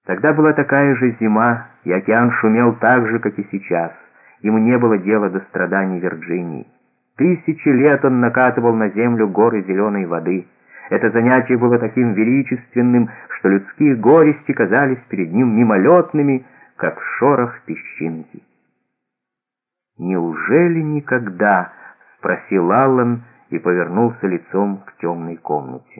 Тогда была такая же зима, и океан шумел так же, как и сейчас. Ему не было дела до страданий Вирджинии. 1000 лет он накатывал на землю горы зеленой воды. Это занятие было таким величественным, что людские горести казались перед ним мимолетными, как шорох песчинки. «Неужели никогда?» — спросил Аллан и повернулся лицом к темной комнате.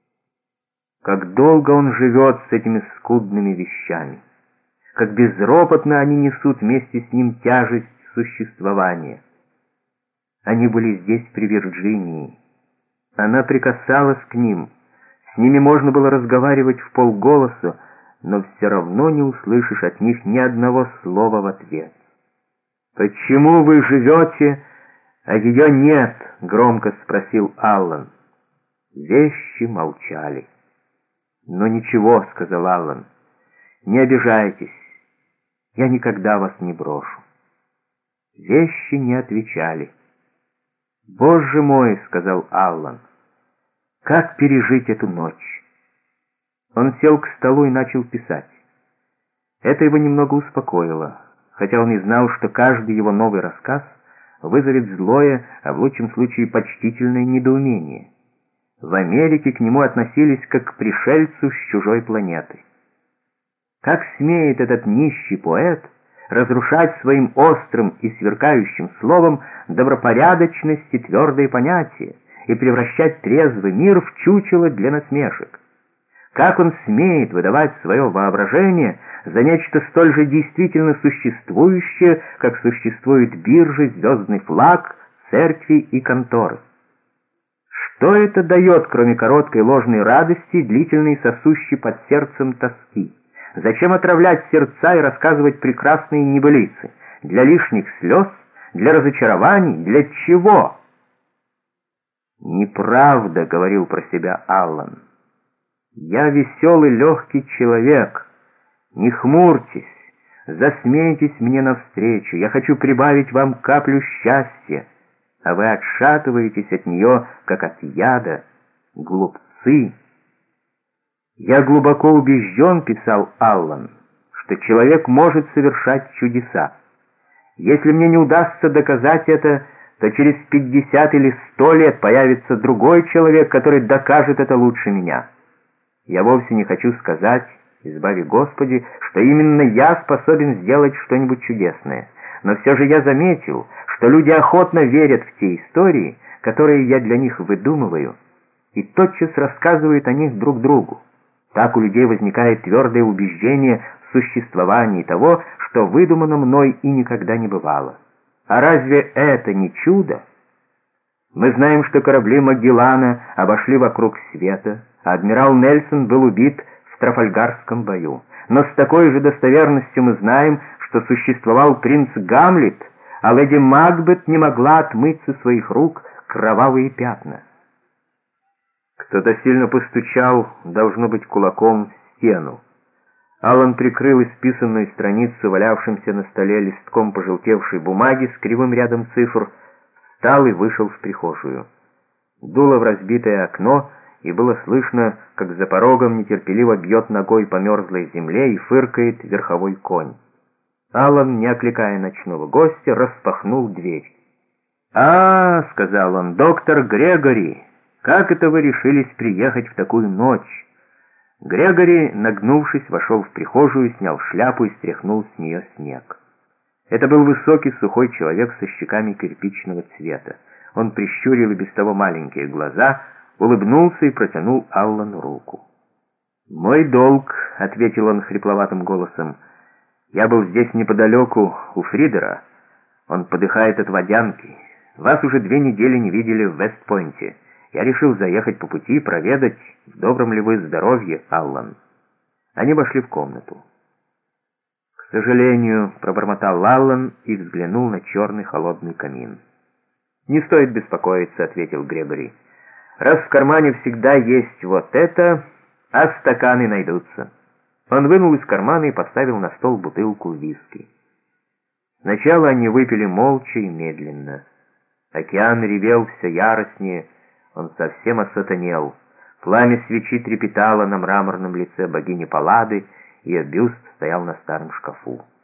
Как долго он живет с этими скудными вещами, как безропотно они несут вместе с ним тяжесть существования. Они были здесь при Вирджинии. Она прикасалась к ним. С ними можно было разговаривать вполголоса, но все равно не услышишь от них ни одного слова в ответ. «Почему вы живете, а ее нет?» — громко спросил Аллан. Вещи молчали. «Но ничего», — сказал Аллан, — «не обижайтесь, я никогда вас не брошу». Вещи не отвечали. «Боже мой», — сказал Аллан, — «как пережить эту ночь?» Он сел к столу и начал писать. Это его немного успокоило, хотя он и знал, что каждый его новый рассказ вызовет злое, а в лучшем случае почтительное недоумение. В Америке к нему относились как к пришельцу с чужой планеты. Как смеет этот нищий поэт разрушать своим острым и сверкающим словом добропорядочность и твердые понятия и превращать трезвый мир в чучело для насмешек? Как он смеет выдавать свое воображение за нечто столь же действительно существующее, как существуют биржи, звездный флаг, церкви и конторы? Что это дает, кроме короткой ложной радости, длительной сосущей под сердцем тоски? Зачем отравлять сердца и рассказывать прекрасные небылицы? Для лишних слез? Для разочарований? Для чего? «Неправда», — говорил про себя Аллан. «Я веселый, легкий человек. Не хмурьтесь, засмейтесь мне навстречу. Я хочу прибавить вам каплю счастья, а вы отшатываетесь от нее, как от яда. Глупцы!» «Я глубоко убежден», — писал Аллан, — «что человек может совершать чудеса. Если мне не удастся доказать это, то через 50 или 100 лет появится другой человек, который докажет это лучше меня. Я вовсе не хочу сказать, избави Господи, что именно я способен сделать что-нибудь чудесное, но все же я заметил, что люди охотно верят в те истории, которые я для них выдумываю, и тотчас рассказывают о них друг другу. Так у людей возникает твердое убеждение в существовании того, что выдумано мной и никогда не бывало. А разве это не чудо? Мы знаем, что корабли Магеллана обошли вокруг света, а адмирал Нельсон был убит в Трафальгарском бою. Но с такой же достоверностью мы знаем, что существовал принц Гамлет, а леди Макбет не могла отмыть со своих рук кровавые пятна. Кто-то сильно постучал, должно быть, кулаком в стену. Аллан прикрыл исписанную страницу, валявшимся на столе листком пожелтевшей бумаги с кривым рядом цифр, встал и вышел в прихожую. Дуло в разбитое окно, и было слышно, как за порогом нетерпеливо бьет ногой по мерзлой земле и фыркает верховой конь. Аллан, не окликая ночного гостя, распахнул дверь. «А, — сказал он, — доктор Грегори, как это вы решились приехать в такую ночь?» Грегори, нагнувшись, вошел в прихожую, снял шляпу и стряхнул с нее снег. Это был высокий, сухой человек со щеками кирпичного цвета. Он прищурил и без того маленькие глаза, улыбнулся и протянул Аллану руку. «Мой долг», — ответил он хрипловатым голосом. «Я был здесь неподалеку, у Фридера. Он подыхает от водянки. Вас уже 2 недели не видели в Вестпойнте. Я решил заехать по пути и проведать, в добром ли вы здоровье, Аллан». Они вошли в комнату. «К сожалению», — пробормотал Аллан и взглянул на черный холодный камин. «Не стоит беспокоиться», — ответил Грегори. «Раз в кармане всегда есть вот это, а стаканы найдутся». Он вынул из кармана и поставил на стол бутылку виски. Сначала они выпили молча и медленно. Океан ревел все яростнее, он совсем осатанел. Пламя свечи трепетало на мраморном лице богини Паллады, Ее бюст стоял на старом шкафу.